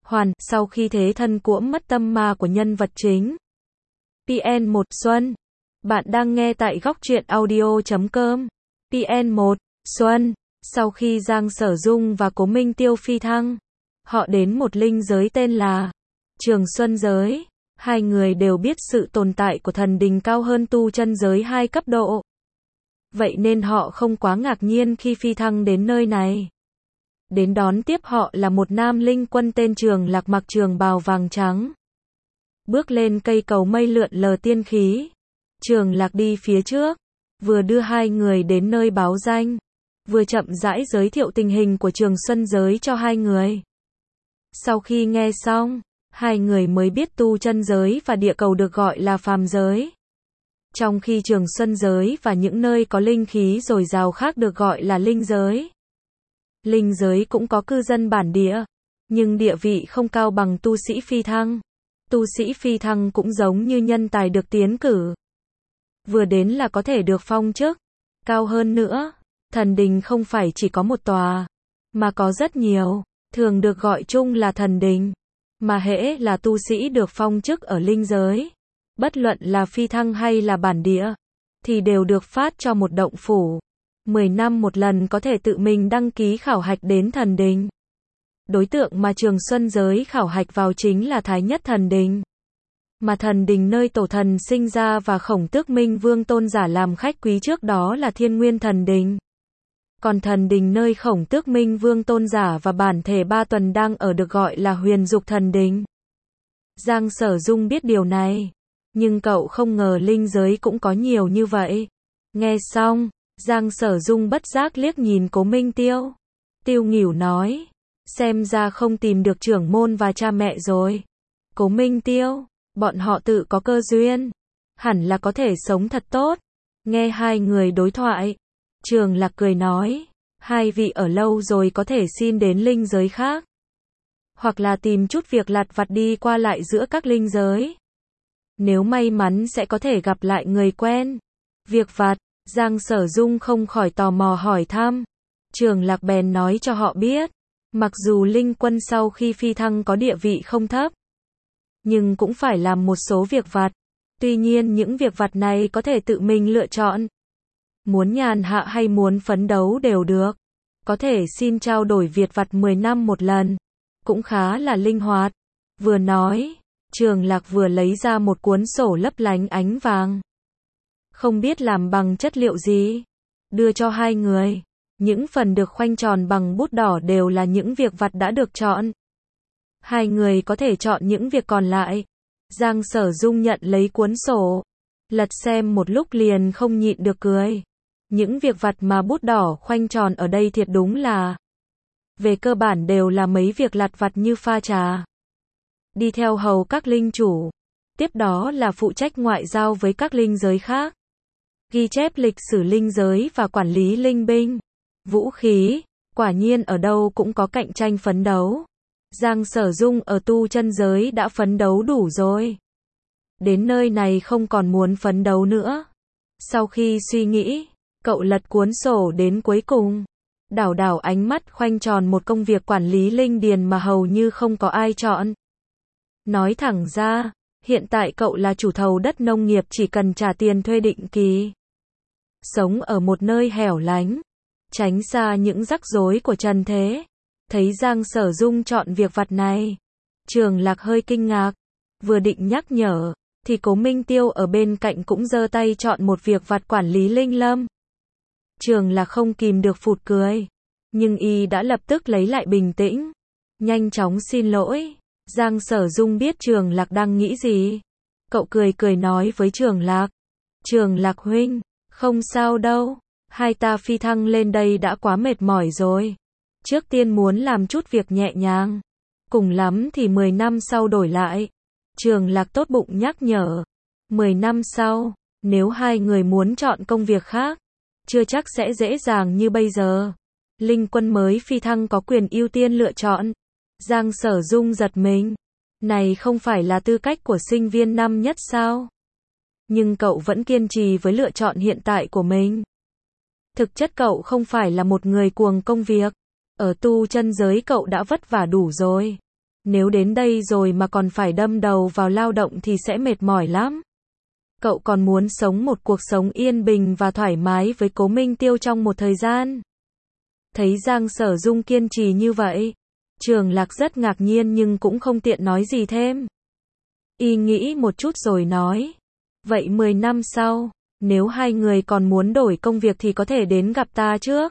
sau khi thế thân cuỗm mất tâm ma của nhân vật chính. PN1 Xuân. Bạn đang nghe tại góc truyện audio.com. PN1 Xuân. Sau khi Giang Sở Dung và Cố Minh Tiêu phi thăng, họ đến một linh giới tên là Trường Xuân Giới. Hai người đều biết sự tồn tại của thần đình cao hơn tu chân giới 2 cấp độ. Vậy nên họ không quá ngạc nhiên khi phi thăng đến nơi này. Đến đón tiếp họ là một nam linh quân tên Trường Lạc, mặc trường bào vàng trắng. Bước lên cây cầu mây lượn lờ tiên khí. Trường Lạc đi phía trước, vừa đưa hai người đến nơi báo danh, vừa chậm rãi giới thiệu tình hình của Trường Xuân Giới cho hai người. Sau khi nghe xong, hai người mới biết tu chân giới và địa cầu được gọi là phàm giới, trong khi Trường Xuân Giới và những nơi có linh khí dồi dào khác được gọi là linh giới. Linh giới cũng có cư dân bản địa, nhưng địa vị không cao bằng tu sĩ phi thăng. Tu sĩ phi thăng cũng giống như nhân tài được tiến cử. Vừa đến là có thể được phong chức. Cao hơn nữa, thần đình không phải chỉ có một tòa, mà có rất nhiều, thường được gọi chung là thần đình. Mà hễ là tu sĩ được phong chức ở linh giới, bất luận là phi thăng hay là bản địa, thì đều được phát cho một động phủ. 10 năm một lần có thể tự mình đăng ký khảo hạch đến thần đình. Đối tượng mà Trường Xuân Giới khảo hạch vào chính là Thái Nhất Thần Đình. Mà thần đình nơi tổ thần sinh ra và Khổng Tước Minh Vương tôn giả làm khách quý trước đó là Thiên Nguyên Thần Đình. Còn thần đình nơi Khổng Tước Minh Vương tôn giả và bản thể Ba Tuần đang ở được gọi là Huyền Dục Thần Đình. Giang Sở Dung biết điều này, nhưng cậu không ngờ linh giới cũng có nhiều như vậy. Nghe xong, Giang Sở Dung bất giác liếc nhìn Cố Minh Tiêu. Tiêu nghỉu nói, xem ra không tìm được trưởng môn và cha mẹ rồi. Cố Minh Tiêu, bọn họ tự có cơ duyên, hẳn là có thể sống thật tốt. Nghe hai người đối thoại, Trường Lạc cười nói, hai vị ở lâu rồi có thể xin đến linh giới khác, hoặc là tìm chút việc lặt vặt đi qua lại giữa các linh giới. Nếu may mắn sẽ có thể gặp lại người quen. Việc vặt, Giang Sở Dung không khỏi tò mò hỏi thăm. Trường Lạc bèn nói cho họ biết, mặc dù linh quân sau khi phi thăng có địa vị không thấp, nhưng cũng phải làm một số việc vặt. Tuy nhiên những việc vặt này có thể tự mình lựa chọn. Muốn nhàn hạ hay muốn phấn đấu đều được. Có thể xin trao đổi việc vặt 10 năm một lần. Cũng khá là linh hoạt. Vừa nói, Trường Lạc vừa lấy ra một cuốn sổ lấp lánh ánh vàng, không biết làm bằng chất liệu gì, đưa cho hai người. Những phần được khoanh tròn bằng bút đỏ đều là những việc vặt đã được chọn. Hai người có thể chọn những việc còn lại. Giang Sở Dung nhận lấy cuốn sổ, lật xem một lúc liền không nhịn được cười. Những việc vặt mà bút đỏ khoanh tròn ở đây thiệt đúng là, về cơ bản đều là mấy việc lặt vặt như pha trà, đi theo hầu các linh chủ, tiếp đó là phụ trách ngoại giao với các linh giới khác, ghi chép lịch sử linh giới và quản lý linh binh, vũ khí. Quả nhiên ở đâu cũng có cạnh tranh phấn đấu. Giang Sở Dung ở tu chân giới đã phấn đấu đủ rồi. Đến nơi này không còn muốn phấn đấu nữa. Sau khi suy nghĩ, cậu lật cuốn sổ đến cuối cùng, đảo đảo ánh mắt khoanh tròn một công việc quản lý linh điền mà hầu như không có ai chọn. Nói thẳng ra, hiện tại cậu là chủ thầu đất nông nghiệp, chỉ cần trả tiền thuê định kỳ, sống ở một nơi hẻo lánh, tránh xa những rắc rối của trần thế. Thấy Giang Sở Dung chọn việc vặt này, Trường Lạc hơi kinh ngạc, vừa định nhắc nhở, thì Cố Minh Tiêu ở bên cạnh cũng giơ tay chọn một việc vặt quản lý linh lâm. Trường Lạc không kìm được phụt cười, nhưng y đã lập tức lấy lại bình tĩnh, nhanh chóng xin lỗi. Giang Sở Dung biết Trường Lạc đang nghĩ gì, cậu cười cười nói với Trường Lạc, Trường Lạc huynh, không sao đâu, hai ta phi thăng lên đây đã quá mệt mỏi rồi. Trước tiên muốn làm chút việc nhẹ nhàng, cùng lắm thì 10 năm sau đổi lại. Trường Lạc tốt bụng nhắc nhở, 10 năm sau, nếu hai người muốn chọn công việc khác, chưa chắc sẽ dễ dàng như bây giờ. Linh quân mới phi thăng có quyền ưu tiên lựa chọn. Giang Sở Dung giật mình, này không phải là tư cách của sinh viên năm nhất sao? Nhưng cậu vẫn kiên trì với lựa chọn hiện tại của mình. Thực chất cậu không phải là một người cuồng công việc. Ở tu chân giới cậu đã vất vả đủ rồi. Nếu đến đây rồi mà còn phải đâm đầu vào lao động thì sẽ mệt mỏi lắm. Cậu còn muốn sống một cuộc sống yên bình và thoải mái với Cố Minh Tiêu trong một thời gian. Thấy Giang Sở Dung kiên trì như vậy, Trường Lạc rất ngạc nhiên nhưng cũng không tiện nói gì thêm. Y nghĩ một chút rồi nói, vậy 10 năm sau, nếu hai người còn muốn đổi công việc thì có thể đến gặp ta trước.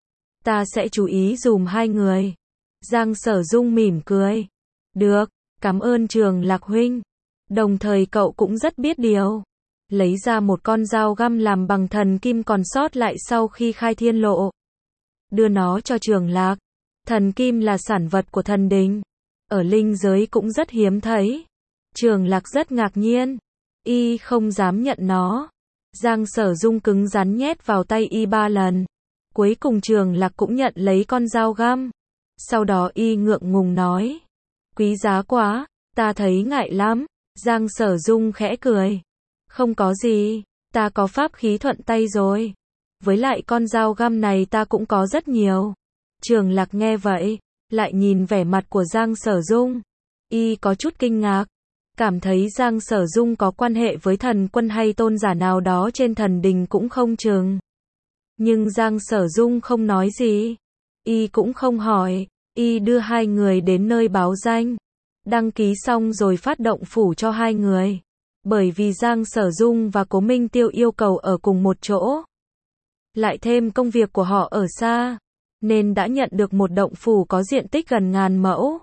Ta sẽ chú ý dùm hai người. Giang Sở Dung mỉm cười. Được, cảm ơn Trường Lạc huynh. Đồng thời cậu cũng rất biết điều. Lấy ra một con dao găm làm bằng thần kim còn sót lại sau khi khai thiên lộ. Đưa nó cho Trường Lạc. Thần kim là sản vật của thần đình. Ở linh giới cũng rất hiếm thấy. Trường Lạc rất ngạc nhiên. Y không dám nhận nó. Giang Sở Dung cứng rắn nhét vào tay Y 3 lần. Cuối cùng Trường Lạc cũng nhận lấy con dao găm. Sau đó Y ngượng ngùng nói. Quý giá quá, ta thấy ngại lắm. Giang Sở Dung khẽ cười. Không có gì, ta có pháp khí thuận tay rồi. Với lại con dao găm này ta cũng có rất nhiều. Trường Lạc nghe vậy, lại nhìn vẻ mặt của Giang Sở Dung. Y có chút kinh ngạc. Cảm thấy Giang Sở Dung có quan hệ với thần quân hay tôn giả nào đó trên thần đình cũng không chừng. Nhưng Giang Sở Dung không nói gì. Y cũng không hỏi. Y đưa hai người đến nơi báo danh. Đăng ký xong rồi phát động phủ cho hai người. Bởi vì Giang Sở Dung và Cố Minh Tiêu yêu cầu ở cùng một chỗ. Lại thêm công việc của họ ở xa. Nên đã nhận được một động phủ có diện tích gần 1000 mẫu.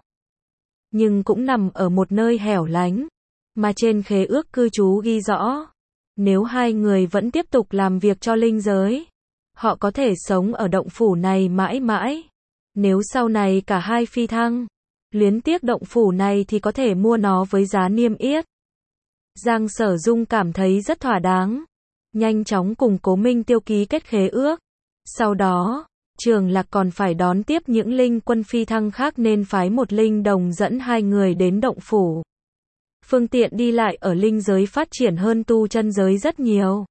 Nhưng cũng nằm ở một nơi hẻo lánh. Mà trên khế ước cư trú ghi rõ. Nếu hai người vẫn tiếp tục làm việc cho linh giới. Họ có thể sống ở động phủ này mãi mãi. Nếu sau này cả hai phi thăng. Luyến tiếc động phủ này thì có thể mua nó với giá niêm yết. Giang Sở Dung cảm thấy rất thỏa đáng. Nhanh chóng cùng Cố Minh Tiêu ký kết khế ước. Sau đó, Trường Lạc còn phải đón tiếp những linh quân phi thăng khác nên phái một linh đồng dẫn hai người đến động phủ. Phương tiện đi lại ở linh giới phát triển hơn tu chân giới rất nhiều.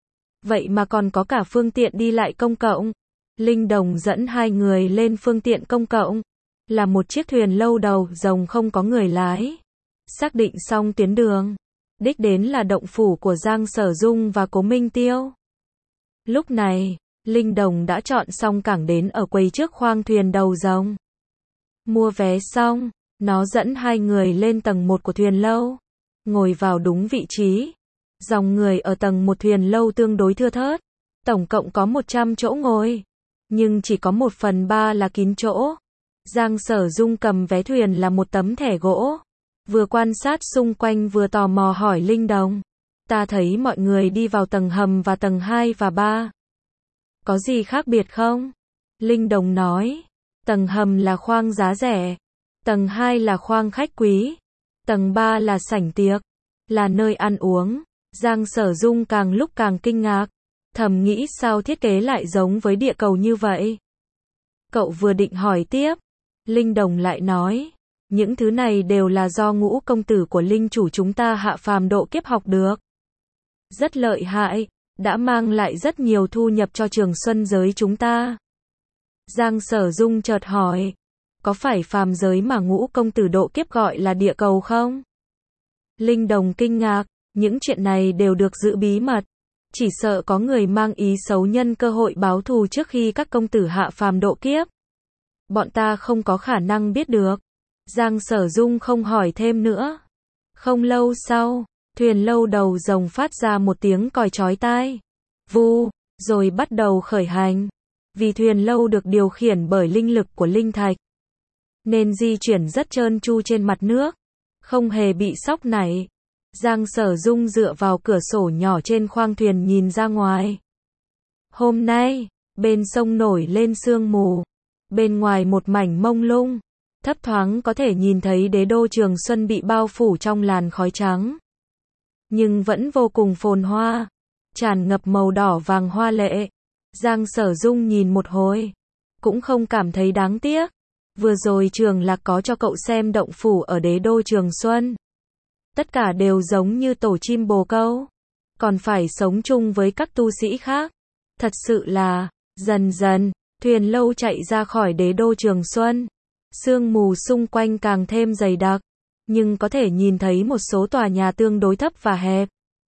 Vậy mà còn có cả phương tiện đi lại công cộng. Linh đồng dẫn hai người lên phương tiện công cộng. Là một chiếc thuyền lâu đầu rồng không có người lái. Xác định xong tuyến đường. Đích đến là động phủ của Giang Sở Dung và Cố Minh Tiêu. Lúc này, linh đồng đã chọn xong cảng đến ở quầy trước khoang thuyền đầu rồng. Mua vé xong, nó dẫn hai người lên tầng 1 của thuyền lâu. Ngồi vào đúng vị trí. Dòng người ở tầng 1 thuyền lâu tương đối thưa thớt. Tổng cộng có 100 chỗ ngồi. Nhưng chỉ có 1/3 là kín chỗ. Giang Sở Dung cầm vé thuyền là một tấm thẻ gỗ. Vừa quan sát xung quanh vừa tò mò hỏi linh đồng. Ta thấy mọi người đi vào tầng hầm và tầng 2 và 3. Có gì khác biệt không? Linh đồng nói. Tầng hầm là khoang giá rẻ. Tầng 2 là khoang khách quý. Tầng 3 là sảnh tiệc. Là nơi ăn uống. Giang Sở Dung càng lúc càng kinh ngạc. Thầm nghĩ sao thiết kế lại giống với địa cầu như vậy. Cậu vừa định hỏi tiếp. Linh đồng lại nói. Những thứ này đều là do Ngũ công tử của linh chủ chúng ta hạ phàm độ kiếp học được. Rất lợi hại, đã mang lại rất nhiều thu nhập cho Trường Xuân giới chúng ta. Giang Sở Dung chợt hỏi. Có phải phàm giới mà Ngũ công tử độ kiếp gọi là địa cầu không? Linh đồng kinh ngạc. Những chuyện này đều được giữ bí mật. Chỉ sợ có người mang ý xấu nhân cơ hội báo thù trước khi các công tử hạ phàm độ kiếp. Bọn ta không có khả năng biết được. Giang Sở Dung không hỏi thêm nữa. Không lâu sau, thuyền lâu đầu rồng phát ra một tiếng còi chói tai. Vù, rồi bắt đầu khởi hành. Vì thuyền lâu được điều khiển bởi linh lực của linh thạch. Nên di chuyển rất trơn tru trên mặt nước. Không hề bị sóc nảy. Giang Sở Dung dựa vào cửa sổ nhỏ trên khoang thuyền nhìn ra ngoài. Hôm nay, bên sông nổi lên sương mù. Bên ngoài một mảnh mông lung. Thấp thoáng có thể nhìn thấy đế đô Trường Xuân bị bao phủ trong làn khói trắng. Nhưng vẫn vô cùng phồn hoa. Tràn ngập màu đỏ vàng hoa lệ. Giang Sở Dung nhìn một hồi. Cũng không cảm thấy đáng tiếc. Vừa rồi Trường Lạc có cho cậu xem động phủ ở đế đô Trường Xuân. Tất cả đều giống như tổ chim bồ câu. Còn phải sống chung với các tu sĩ khác. Thật sự là, dần dần, thuyền lâu chạy ra khỏi đế đô Trường Xuân. Sương mù xung quanh càng thêm dày đặc, nhưng có thể nhìn thấy một số tòa nhà tương đối thấp và hẹp,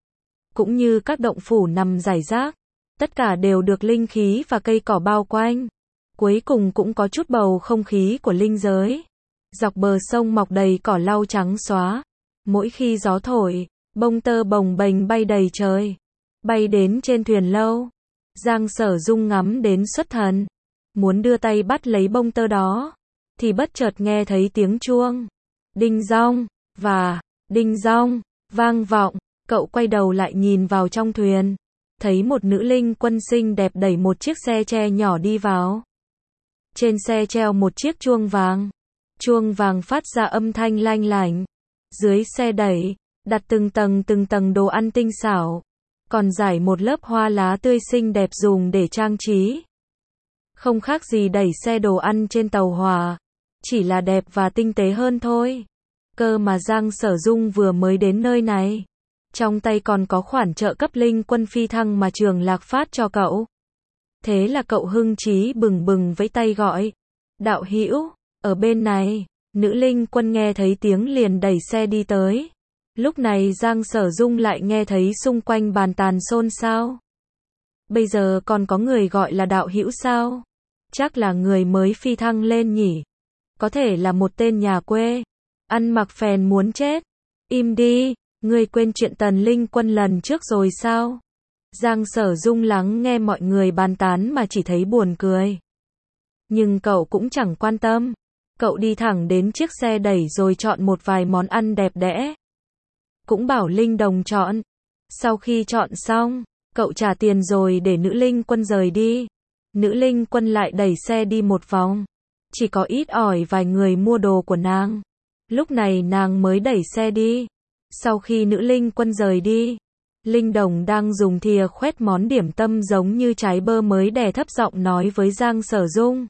cũng như các động phủ nằm rải rác. Tất cả đều được linh khí và cây cỏ bao quanh. Cuối cùng cũng có chút bầu không khí của linh giới. Dọc bờ sông mọc đầy cỏ lau trắng xóa. Mỗi khi gió thổi, bông tơ bồng bềnh bay đầy trời. Bay đến trên thuyền lâu. Giang Sở Dung ngắm đến xuất thần. Muốn đưa tay bắt lấy bông tơ đó, thì bất chợt nghe thấy tiếng chuông. Đinh dong, và, đinh dong, vang vọng. Cậu quay đầu lại nhìn vào trong thuyền. Thấy một nữ linh quân xinh đẹp đẩy một chiếc xe tre nhỏ đi vào. Trên xe treo một chiếc chuông vàng. Chuông vàng phát ra âm thanh lanh lảnh. Dưới xe đẩy, đặt từng tầng đồ ăn tinh xảo. Còn rải một lớp hoa lá tươi xinh đẹp dùng để trang trí. Không khác gì đẩy xe đồ ăn trên tàu hỏa. Chỉ là đẹp và tinh tế hơn thôi. Cơ mà Giang Sở Dung vừa mới đến nơi này. Trong tay còn có khoản trợ cấp linh quân phi thăng mà Trường Lạc phát cho cậu. Thế là cậu hưng trí bừng bừng vẫy tay gọi. Đạo hữu, ở bên này. Nữ linh quân nghe thấy tiếng liền đẩy xe đi tới. Lúc này Giang Sở Dung lại nghe thấy xung quanh bàn tàn xôn xao. Bây giờ còn có người gọi là đạo hữu sao? Chắc là người mới phi thăng lên nhỉ? Có thể là một tên nhà quê. Ăn mặc phèn muốn chết. Im đi, ngươi quên chuyện Tần Linh Quân lần trước rồi sao? Giang Sở Dung lắng nghe mọi người bàn tán mà chỉ thấy buồn cười. Nhưng cậu cũng chẳng quan tâm. Cậu đi thẳng đến chiếc xe đẩy rồi chọn một vài món ăn đẹp đẽ. Cũng bảo Linh Đồng chọn. Sau khi chọn xong, cậu trả tiền rồi để nữ linh quân rời đi. Nữ linh quân lại đẩy xe đi một vòng. Chỉ có ít ỏi vài người mua đồ của nàng. Lúc này nàng mới đẩy xe đi. Sau khi nữ linh quân rời đi, Linh Đồng đang dùng thìa khoét món điểm tâm giống như trái bơ mới đè thấp giọng nói với Giang Sở Dung.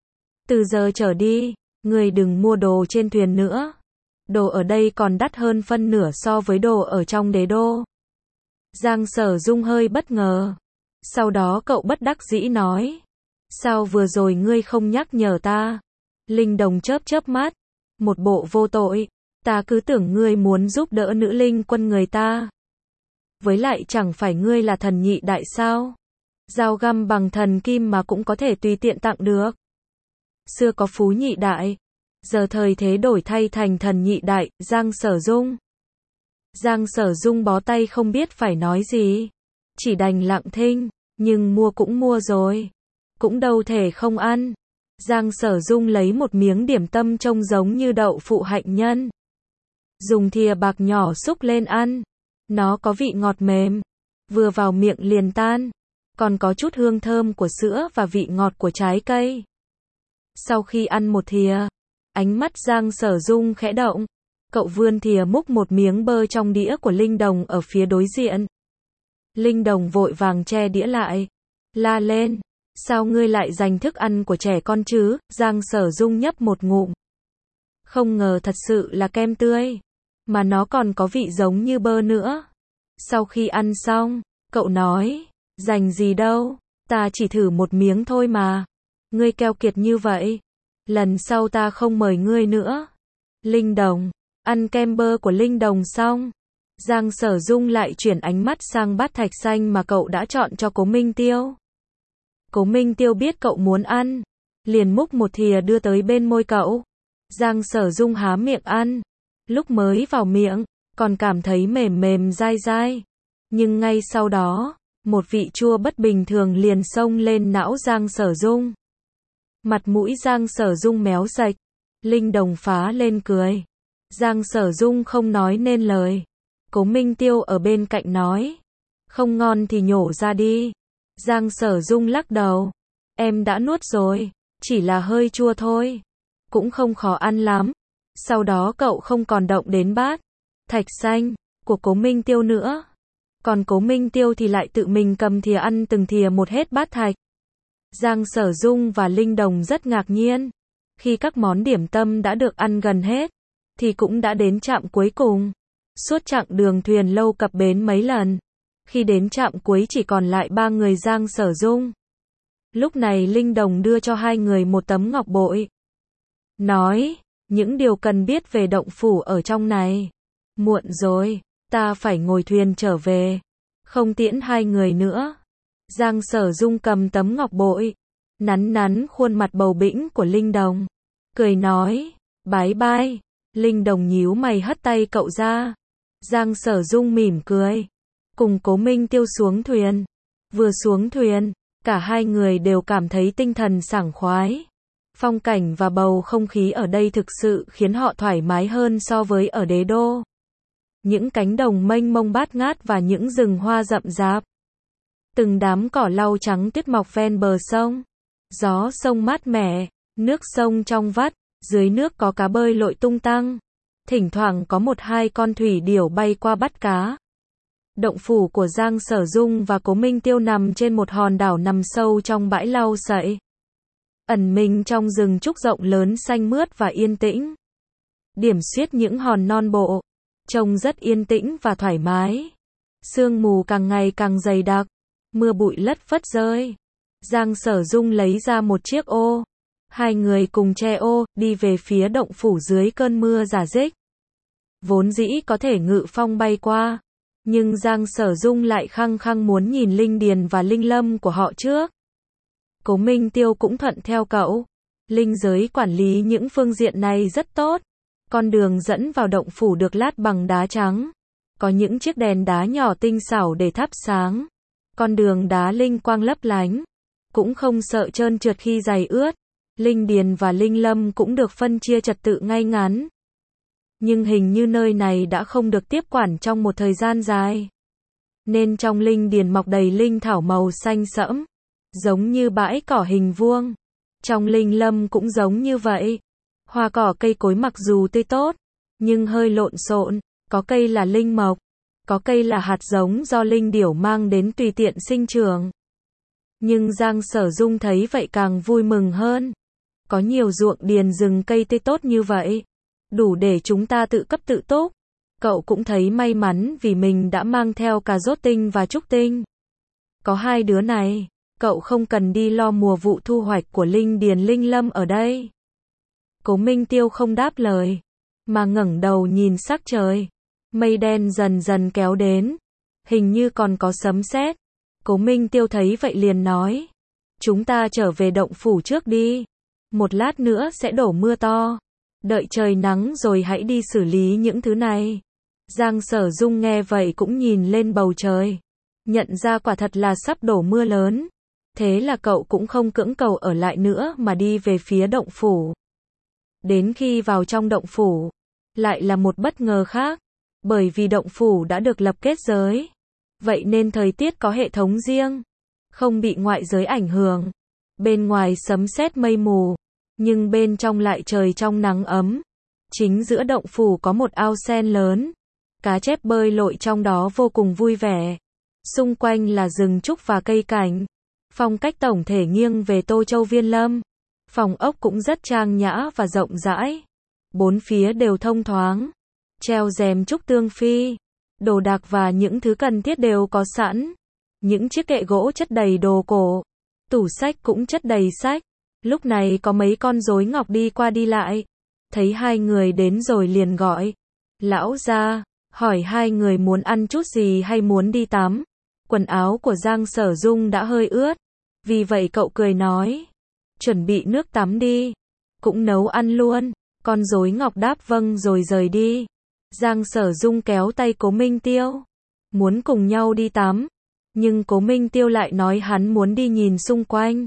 Từ giờ trở đi, người đừng mua đồ trên thuyền nữa. Đồ ở đây còn đắt hơn phân nửa so với đồ ở trong đế đô. Giang Sở Dung hơi bất ngờ. Sau đó cậu bất đắc dĩ nói. Sao vừa rồi ngươi không nhắc nhở ta? Linh Đồng chớp chớp mắt. Một bộ vô tội. Ta cứ tưởng ngươi muốn giúp đỡ nữ linh quân người ta. Với lại chẳng phải ngươi là thần nhị đại sao? Dao găm bằng thần kim mà cũng có thể tùy tiện tặng được. Xưa có phú nhị đại. Giờ thời thế đổi thay thành thần nhị đại, Giang Sở Dung. Giang Sở Dung bó tay không biết phải nói gì. Chỉ đành lặng thinh, nhưng mua cũng mua rồi. Cũng đâu thể không ăn. Giang Sở Dung lấy một miếng điểm tâm trông giống như đậu phụ hạnh nhân. Dùng thìa bạc nhỏ xúc lên ăn. Nó có vị ngọt mềm. Vừa vào miệng liền tan. Còn có chút hương thơm của sữa và vị ngọt của trái cây. Sau khi ăn một thìa, ánh mắt Giang Sở Dung khẽ động. Cậu vươn thìa múc một miếng bơ trong đĩa của Linh Đồng ở phía đối diện. Linh Đồng vội vàng che đĩa lại. La lên. Sao ngươi lại dành thức ăn của trẻ con chứ? Giang Sở Dung nhấp một ngụm. Không ngờ thật sự là kem tươi. Mà nó còn có vị giống như bơ nữa. Sau khi ăn xong, cậu nói. Dành gì đâu. Ta chỉ thử một miếng thôi mà. Ngươi keo kiệt như vậy. Lần sau ta không mời ngươi nữa. Linh Đồng. Ăn kem bơ của Linh Đồng xong. Giang Sở Dung lại chuyển ánh mắt sang bát thạch xanh mà cậu đã chọn cho Cố Minh Tiêu. Cố Minh Tiêu biết cậu muốn ăn. Liền múc một thìa đưa tới bên môi cậu. Giang Sở Dung há miệng ăn. Lúc mới vào miệng, còn cảm thấy mềm mềm dai dai. Nhưng ngay sau đó, một vị chua bất bình thường liền xông lên não Giang Sở Dung. Mặt mũi Giang Sở Dung méo sạch. Linh Đồng phá lên cười. Giang Sở Dung không nói nên lời. Cố Minh Tiêu ở bên cạnh nói. Không ngon thì nhổ ra đi. Giang Sở Dung lắc đầu. Em đã nuốt rồi. Chỉ là hơi chua thôi. Cũng không khó ăn lắm. Sau đó cậu không còn động đến bát thạch xanh của Cố Minh Tiêu nữa. Còn Cố Minh Tiêu thì lại tự mình cầm thìa ăn từng thìa một hết bát thạch. Giang Sở Dung và Linh Đồng rất ngạc nhiên. Khi các món điểm tâm đã được ăn gần hết, thì cũng đã đến trạm cuối cùng. Suốt chặng đường thuyền lâu cập bến mấy lần. Khi đến trạm cuối chỉ còn lại 3 người Giang Sở Dung. Lúc này Linh Đồng đưa cho hai người một tấm ngọc bội. nói, những điều cần biết về động phủ ở trong này. Muộn rồi, ta phải ngồi thuyền trở về, không tiễn hai người nữa. Giang Sở Dung cầm tấm ngọc bội, nắn nắn khuôn mặt bầu bĩnh của Linh Đồng, cười nói, bái bai. Linh Đồng nhíu mày hất tay cậu ra. Giang Sở Dung mỉm cười, cùng Cố Minh Tiêu xuống thuyền. Vừa xuống thuyền, cả hai người đều cảm thấy tinh thần sảng khoái. Phong cảnh và bầu không khí ở đây thực sự khiến họ thoải mái hơn so với ở đế đô. Những cánh đồng mênh mông bát ngát và những rừng hoa rậm rạp. Từng đám cỏ lau trắng tuyết mọc ven bờ sông. Gió sông mát mẻ, nước sông trong vắt, dưới nước có cá bơi lội tung tăng. Thỉnh thoảng có một hai con thủy điểu bay qua bắt cá. Động phủ của Giang Sở Dung và Cố Minh Tiêu nằm trên một hòn đảo nằm sâu trong bãi lau sậy. Ẩn mình trong rừng trúc rộng lớn xanh mướt và yên tĩnh. Điểm xuyết những hòn non bộ, trông rất yên tĩnh và thoải mái. Sương mù càng ngày càng dày đặc, mưa bụi lất phất rơi. Giang Sở Dung lấy ra một chiếc ô. Hai người cùng che ô, đi về phía động phủ dưới cơn mưa rả rích. Vốn dĩ có thể ngự phong bay qua, nhưng Giang Sở Dung lại khăng khăng muốn nhìn linh điền và linh lâm của họ trước. Cố Minh Tiêu cũng thuận theo cậu. Linh giới quản lý những phương diện này rất tốt. Con đường dẫn vào động phủ được lát bằng đá trắng. Có những chiếc đèn đá nhỏ tinh xảo để thắp sáng. Con đường đá linh quang lấp lánh. Cũng không sợ trơn trượt khi giày ướt. Linh điền và linh lâm cũng được phân chia trật tự ngay ngắn. Nhưng hình như nơi này đã không được tiếp quản trong một thời gian dài. Nên trong linh điền mọc đầy linh thảo màu xanh sẫm, giống như bãi cỏ hình vuông. Trong linh lâm cũng giống như vậy. Hoa cỏ cây cối mặc dù tươi tốt, nhưng hơi lộn xộn, có cây là linh mộc, có cây là hạt giống do linh điểu mang đến tùy tiện sinh trưởng. Nhưng Giang Sở Dung thấy vậy càng vui mừng hơn. Có nhiều ruộng điền rừng cây tươi tốt như vậy, đủ để chúng ta tự cấp tự túc. Cậu cũng thấy may mắn vì mình đã mang theo cà rốt tinh và trúc tinh. Có hai đứa này, cậu không cần đi lo mùa vụ thu hoạch của linh điền linh lâm ở đây. Cố Minh Tiêu không đáp lời, mà ngẩng đầu nhìn sắc trời. Mây đen dần dần kéo đến, hình như còn có sấm sét. Cố Minh Tiêu thấy vậy liền nói, chúng ta trở về động phủ trước đi. Một lát nữa sẽ đổ mưa to. Đợi trời nắng rồi hãy đi xử lý những thứ này. Giang Sở Dung nghe vậy cũng nhìn lên bầu trời. Nhận ra quả thật là sắp đổ mưa lớn. Thế là cậu cũng không cưỡng cầu ở lại nữa mà đi về phía động phủ. Đến khi vào trong động phủ, lại là một bất ngờ khác. Bởi vì động phủ đã được lập kết giới. Vậy nên thời tiết có hệ thống riêng, không bị ngoại giới ảnh hưởng. Bên ngoài sấm sét mây mù, nhưng bên trong lại trời trong nắng ấm. Chính giữa động phủ có một ao sen lớn. Cá chép bơi lội trong đó vô cùng vui vẻ. Xung quanh là rừng trúc và cây cảnh. Phong cách tổng thể nghiêng về Tô Châu Viên Lâm. Phòng ốc cũng rất trang nhã và rộng rãi. Bốn phía đều thông thoáng. Treo rèm trúc tương phi. Đồ đạc và những thứ cần thiết đều có sẵn. Những chiếc kệ gỗ chất đầy đồ cổ. Tủ sách cũng chất đầy sách. Lúc này có mấy con rối ngọc đi qua đi lại. Thấy hai người đến rồi liền gọi. Lão gia, hỏi hai người muốn ăn chút gì hay muốn đi tắm. Quần áo của Giang Sở Dung đã hơi ướt. Vì vậy cậu cười nói. Chuẩn bị nước tắm đi. Cũng nấu ăn luôn. Con rối ngọc đáp vâng rồi rời đi. Giang Sở Dung kéo tay Cố Minh Tiêu. Muốn cùng nhau đi tắm. Nhưng Cố Minh Tiêu lại nói hắn muốn đi nhìn xung quanh.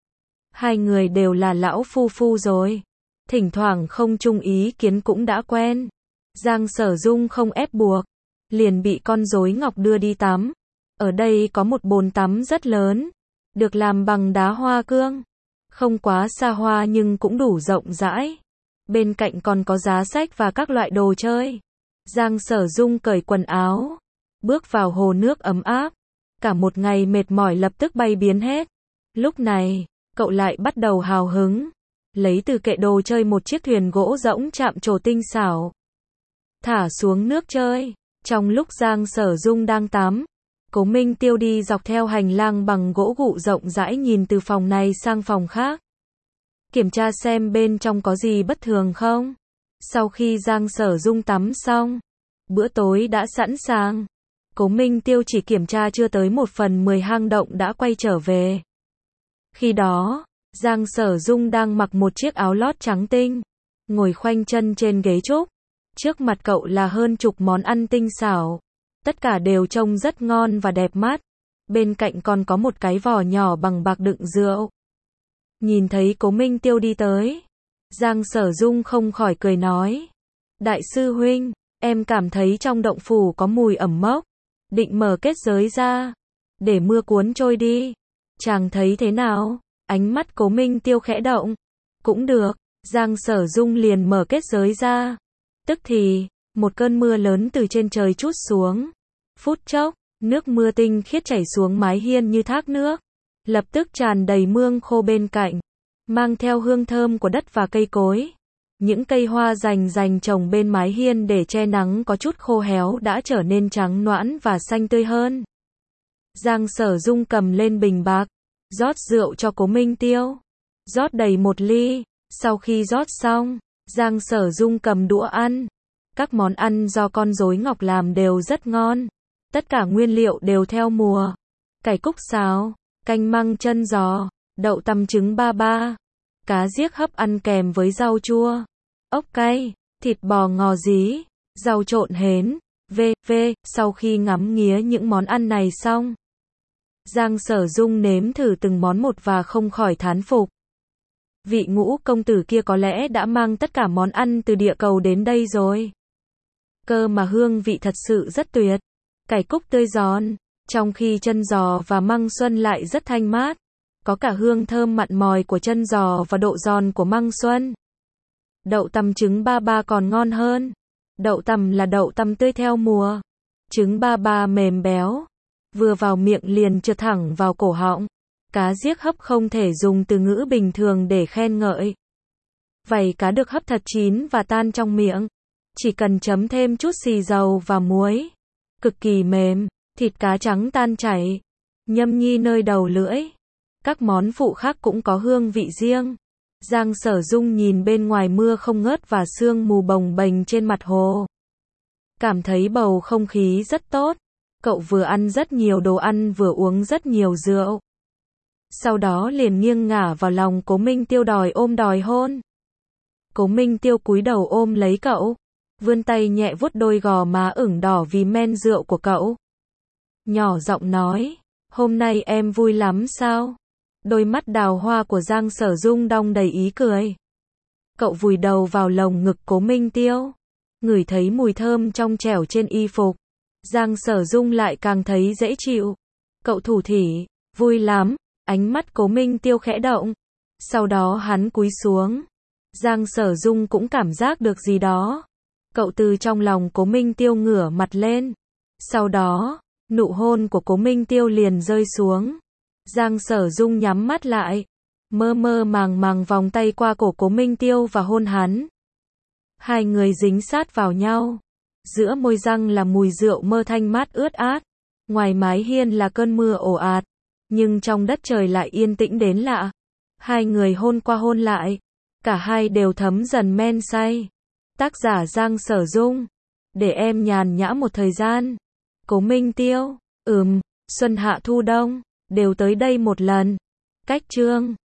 Hai người đều là lão phu phu rồi. Thỉnh thoảng không chung ý kiến cũng đã quen. Giang Sở Dung không ép buộc. Liền bị con rối ngọc đưa đi tắm. Ở đây có một bồn tắm rất lớn. Được làm bằng đá hoa cương. Không quá xa hoa nhưng cũng đủ rộng rãi. Bên cạnh còn có giá sách và các loại đồ chơi. Giang Sở Dung cởi quần áo. Bước vào hồ nước ấm áp. Cả một ngày mệt mỏi lập tức bay biến hết. Lúc này, cậu lại bắt đầu hào hứng. Lấy từ kệ đồ chơi một chiếc thuyền gỗ rỗng chạm trổ tinh xảo. Thả xuống nước chơi. Trong lúc Giang Sở Dung đang tắm, Cố Minh Tiêu đi dọc theo hành lang bằng gỗ gụ rộng rãi nhìn từ phòng này sang phòng khác. kiểm tra xem bên trong có gì bất thường không. Sau khi Giang Sở Dung tắm xong, bữa tối đã sẵn sàng. Cố Minh Tiêu chỉ kiểm tra chưa tới 1/10 hang động đã quay trở về. Khi đó, Giang Sở Dung đang mặc một chiếc áo lót trắng tinh, ngồi khoanh chân trên ghế trúc. Trước mặt cậu là hơn chục món ăn tinh xảo. Tất cả đều trông rất ngon và đẹp mắt. Bên cạnh còn có một cái vò nhỏ bằng bạc đựng rượu. Nhìn thấy Cố Minh Tiêu đi tới, Giang Sở Dung không khỏi cười nói. Đại sư huynh, em cảm thấy trong động phủ có mùi ẩm mốc. Định mở kết giới ra, để mưa cuốn trôi đi. Chàng thấy thế nào? Ánh mắt Cố Minh Tiêu khẽ động. Cũng được, Giang Sở Dung liền mở kết giới ra. Tức thì, một cơn mưa lớn từ trên trời trút xuống. Phút chốc, nước mưa tinh khiết chảy xuống mái hiên như thác nước. Lập tức tràn đầy mương khô bên cạnh, mang theo hương thơm của đất và cây cối. Những cây hoa rành trồng bên mái hiên để che nắng có chút khô héo đã trở nên trắng nõn và xanh tươi hơn. Giang Sở Dung cầm lên bình bạc, rót rượu cho Cố Minh Tiêu. Rót đầy một ly, sau khi rót xong, Giang Sở Dung cầm đũa ăn. Các món ăn do con rối ngọc làm đều rất ngon. Tất cả nguyên liệu đều theo mùa. Cải cúc xào, canh măng chân giò, đậu tằm trứng ba ba, cá giếc hấp ăn kèm với rau chua, ốc cay, thịt bò ngò dí, rau trộn hến, v.v. Sau khi ngắm nghía những món ăn này xong, Giang Sở Dung nếm thử từng món một và không khỏi thán phục. Vị Ngũ công tử kia có lẽ đã mang tất cả món ăn từ địa cầu đến đây rồi. Cơ mà hương vị thật sự rất tuyệt. Cải cúc tươi giòn, trong khi chân giò và măng xuân lại rất thanh mát. Có cả hương thơm mặn mòi của chân giò và độ giòn của măng xuân. Đậu tằm trứng ba ba còn ngon hơn. Đậu tằm là đậu tằm tươi theo mùa. Trứng ba ba mềm béo, vừa vào miệng liền trượt thẳng vào cổ họng. Cá giếc hấp không thể dùng từ ngữ bình thường để khen ngợi. Vảy cá được hấp thật chín và tan trong miệng. Chỉ cần chấm thêm chút xì dầu và muối. Cực kỳ mềm, thịt cá trắng tan chảy, nhâm nhi nơi đầu lưỡi. Các món phụ khác cũng có hương vị riêng. Giang Sở Dung nhìn bên ngoài mưa không ngớt và sương mù bồng bềnh trên mặt hồ. Cảm thấy bầu không khí rất tốt. Cậu vừa ăn rất nhiều đồ ăn vừa uống rất nhiều rượu. Sau đó liền nghiêng ngả vào lòng Cố Minh Tiêu đòi ôm đòi hôn. Cố Minh Tiêu cúi đầu ôm lấy cậu, vươn tay nhẹ vuốt đôi gò má ửng đỏ vì men rượu của cậu. Nhỏ giọng nói, hôm nay em vui lắm sao? Đôi mắt đào hoa của Giang Sở Dung đong đầy ý cười. Cậu vùi đầu vào lồng ngực Cố Minh Tiêu, ngửi thấy mùi thơm trong trẻo trên y phục. Giang Sở Dung lại càng thấy dễ chịu. Cậu thủ thỉ, vui lắm. Ánh mắt Cố Minh Tiêu khẽ động. Sau đó hắn cúi xuống. Giang Sở Dung cũng cảm giác được gì đó. Cậu từ trong lòng Cố Minh Tiêu ngửa mặt lên. Sau đó, nụ hôn của Cố Minh Tiêu liền rơi xuống. Giang Sở Dung nhắm mắt lại, mơ mơ màng vòng tay qua cổ Cố Minh Tiêu và hôn hắn. Hai người dính sát vào nhau. Giữa môi răng là mùi rượu mơ thanh mát ướt át. Ngoài mái hiên là cơn mưa ồ ạt. Nhưng trong đất trời lại yên tĩnh đến lạ. Hai người hôn qua hôn lại. Cả hai đều thấm dần men say. Tác giả Giang Sở Dung. Để em nhàn nhã một thời gian. Cố Minh Tiêu. Xuân hạ thu đông, đều tới đây một lần. Cách chương